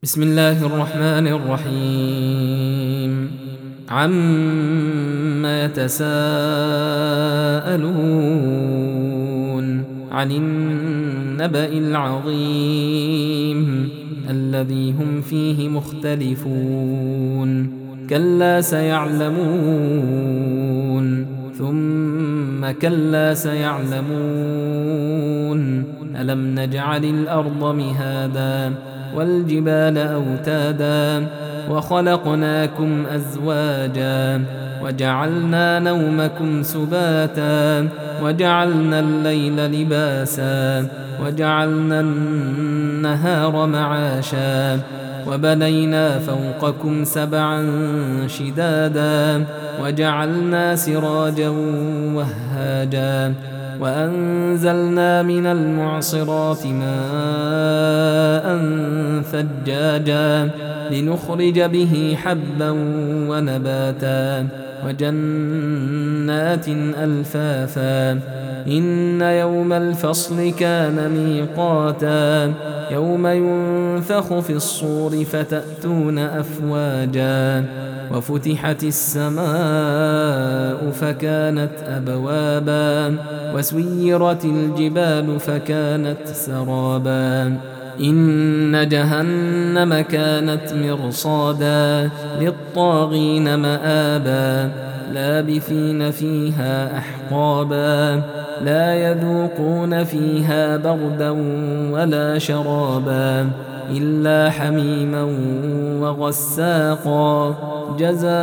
بسم الله الرحمن الرحيم عما يتساءلون عن النبأ العظيم الذي هم فيه مختلفون كلا سيعلمون ثم كلا سيعلمون ألم نجعل الأرض مهادا والجبال أوتادا وخلقناكم أزواجا وجعلنا نومكم سباتا وجعلنا الليل لباسا وجعلنا النهار معاشا وبنينا فوقكم سبعا شدادا وجعلنا سراجا وهاجا وأنزلنا من المعصرات ماء ثجاجا لنخرج به حبا ونباتا وجنات ألفافا إن يوم الفصل كان ميقاتا يوم ينفخ في الصور فتأتون أفواجا وفتحت السماء فكانت أبوابا وسيرت الجبال فكانت سرابا إن جهنم كانت مرصادا للطاغين مآبا لابثين فيها أحقابا لا يذوقون فيها بردا ولا شرابا إلا حميما وغساقا جزاء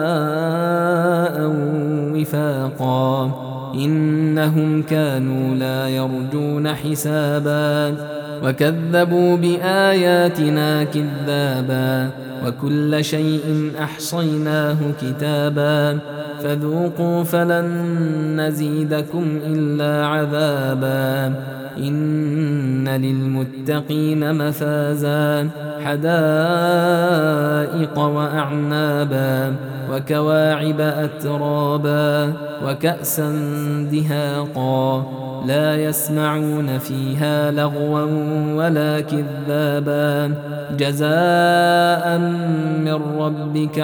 وفاقا إنهم كانوا لا يرجون حسابا وكذبوا بآياتنا كذابا وكل شيء أحصيناه كتابا فذوقوا فلن نزيدكم إلا عذابا إن للمتقين مفازا حدائق وأعنابا وكواعب أترابا وكأسا دهاقا لا يسمعون فيها لغوا ولا كذابا جزاء من ربك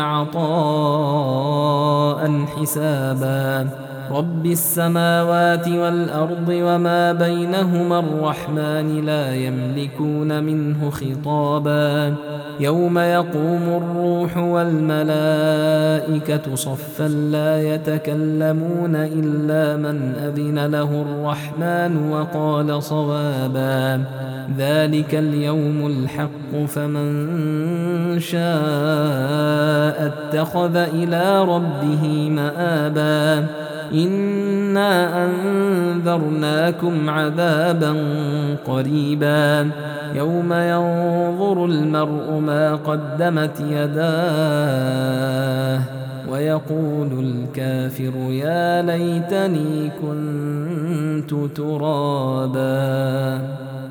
عطاء حسابا رب السماوات والأرض وما بينهما الرحمن لا يملكون منه خطابا يوم يقوم الروح والملائكة صفا لا يتكلمون إلا من أذن له الرحمن وقال صوابا ذلك اليوم الحق فمن شاء اتخذ إلى ربه مآبا إنا أنذرناكم عذابا قريبا يوم ينظر المرء ما قدمت يداه ويقول الكافر يا ليتني كنت ترابا.